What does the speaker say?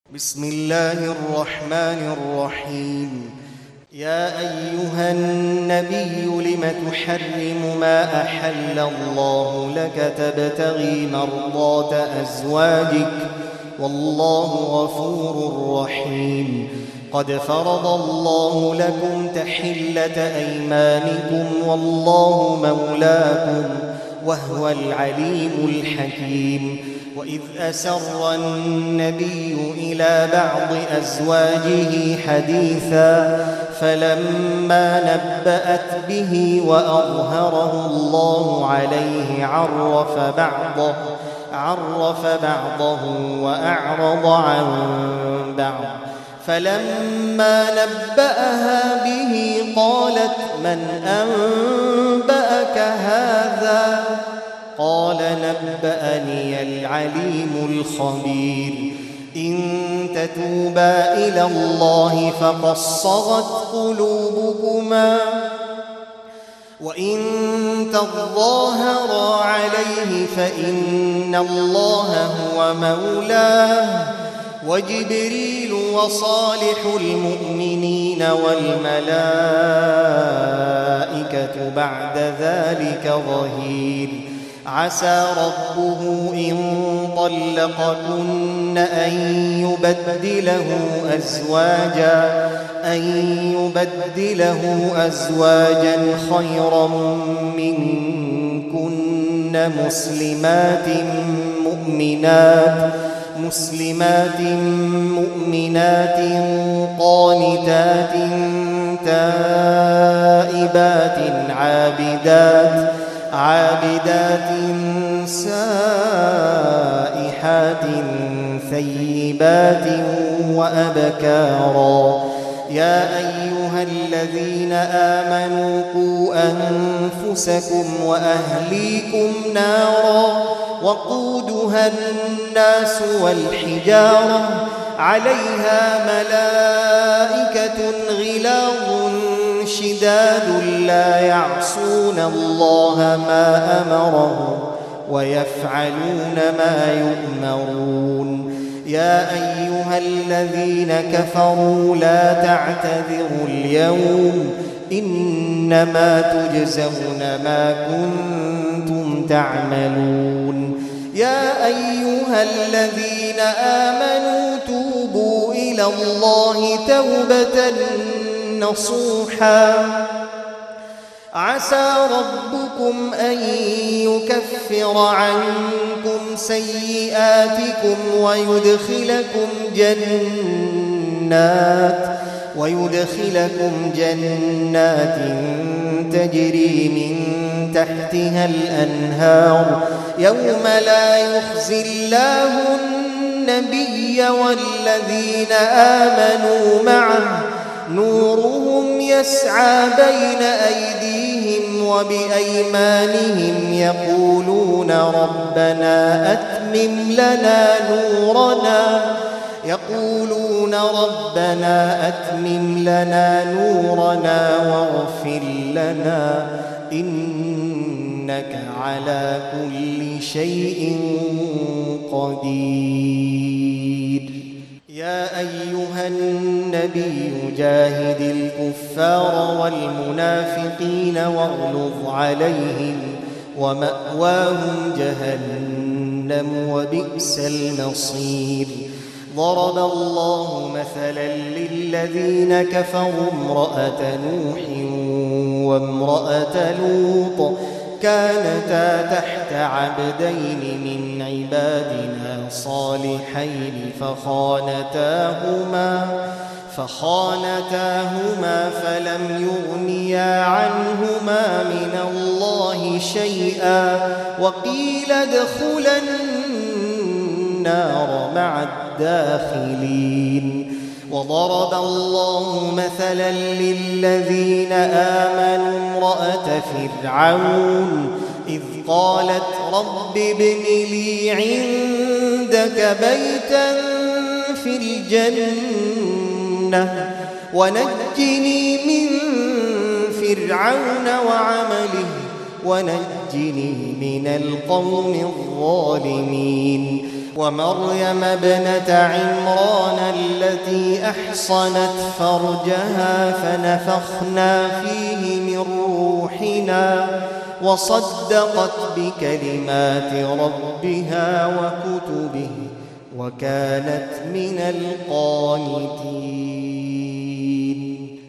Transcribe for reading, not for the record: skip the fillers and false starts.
بسم الله الرحمن الرحيم. يا أيها النبي لم تحرم ما أحل الله لك تبتغي مرضات أزواجك والله غفور رحيم. قد فرض الله لكم تحلة أيمانكم والله مولاكم وهو العليم الحكيم. وإذ أسر النبي إلى بعض أزواجه حديثا فلما نبأت به وأظهره الله عليه عرف بعضه وأعرض عن بعض. فلما نبأها به قالت من أنبأك هذا؟ قال نبأني العليم الخبير. إن تتوبا إلى الله فقد صغت قلوبكما وإن تظاهرا عليه فإن الله هو مولاه وجبريل وصالح المؤمنين والملائكة بعد ذلك ظهير. عسى ربه إن طلقكن أن يبدله أزواجا خيرا منكن مسلمات مؤمنات قانتات تائبات عابدات سائحات ثيبات وأبكارا. يا أيها الذين آمنوا قوا أنفسكم وأهليكم نارا وقودها الناس والحجارة عليها ملائكة غلاظ شداد لا يعصون الله ما أمرهم ويفعلون ما يؤمرون. يا أيها الذين كفروا لا تعتذروا اليوم إنما تجزون ما كنتم تعملون. يا أيها الذين آمنوا توبوا إلى الله توبة نصوحا عسى ربكم أن يكفر عنكم سيئاتكم ويدخلكم جنات تجري من تحتها الأنهار يوم لا يخزي الله النبي والذين آمنوا معه نورهم يسعى بين أيديهم وبأيمانهم يقولون ربنا أتمم لنا نورنا واغفر لنا إنك على كل شيء قدير. يا أيها النبي جاهد الكفار والمنافقين واغلظ عليهم ومأواهم جهنم وبئس المصير. ضرب الله مثلا للذين كفروا امرأة نوح وامرأة لوط كانتا تحت عبدين من عبادنا صالحين فخانتاهما فلم يغنيا عنهما من الله شيئا وقيل ادخلا النار مع الداخلين. وضرب الله مثلا للذين آمنوا امرأة فرعون إذ قالت رب ابن لي عندك بيتا في الجنة ونجني من فرعون وعمله ونجني من القوم الظالمين. ومريم ابنة عمران التي أحصنت فرجها فنفخنا فيه من روحنا وصدقت بكلمات ربها وكتبه وكانت من القانتين.